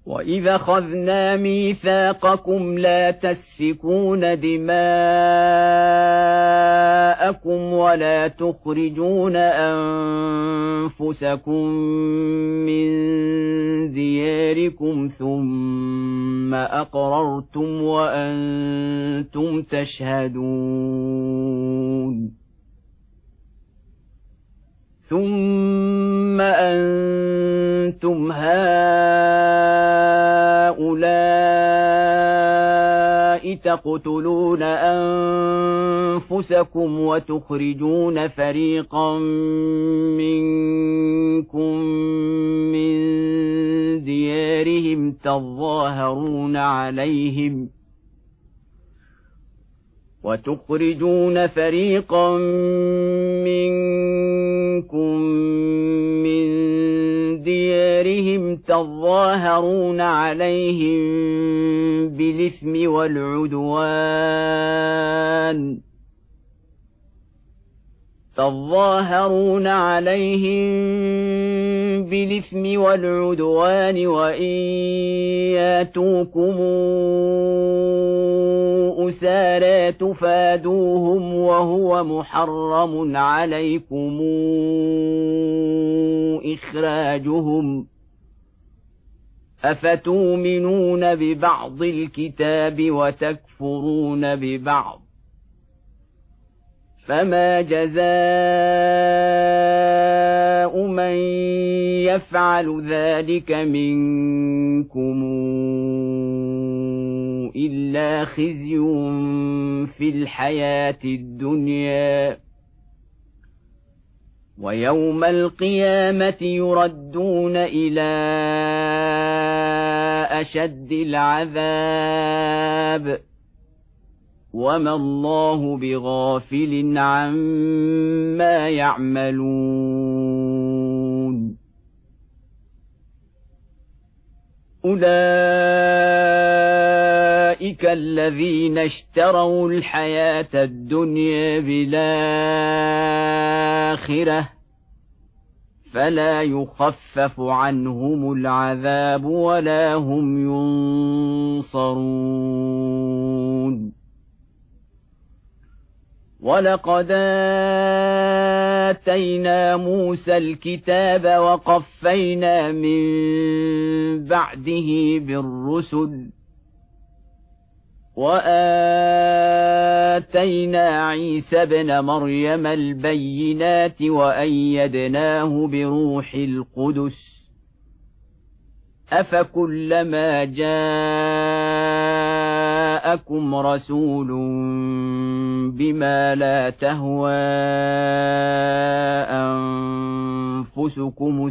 وَإِذَا أَخَذْنَا مِيثَاقَكُمْ لَا تَسْفِكُونَ دِمَاءَكُمْ وَلَا تُخْرِجُونَ أَنفُسَكُم مِّن دِيَارِكُمْ ثُمَّ أَقْرَرْتُمْ وَأَنتُمْ تَشْهَدُونَ ثُمَّ أَنتُمْ هَؤُلَاءِ تَقْتُلُونَ أَنفُسَكُمْ وَتُخْرِجُونَ فَرِيقًا مِّنكُم مِّن دِيَارِهِمْ تظاهرون عليهم بالإثم والعدوان وإن ياتوكم أسارى تفادوهم وهو محرم عليكم إخراجهم أفتؤمنون ببعض الكتاب وتكفرون ببعض فما جزاء من يفعل ذلك منكم إلا خزي في الحياة الدنيا ويوم القيامة يردون إلى أشد العذاب وما الله بغافل عما يعملون أولئك الذين اشتروا الحياة الدنيا بالآخرة فلا يخفف عنهم العذاب ولا هم ينصرون ولقد آتينا موسى الكتاب وقفينا من بعده بالرسل وآتينا عيسى ابن مريم البينات وأيدناه بروح القدس أفكلما جاءكم رسول بما لا تهوى أنفسكم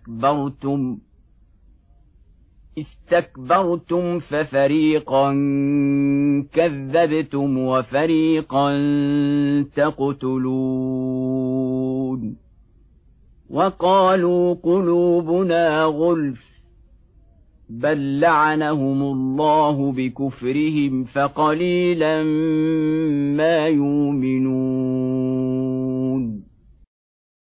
استكبرتم ففريقا كذبتم وفريقا تقتلون وقالوا قلوبنا غلف بل لعنهم الله بكفرهم فقليلا ما يؤمنون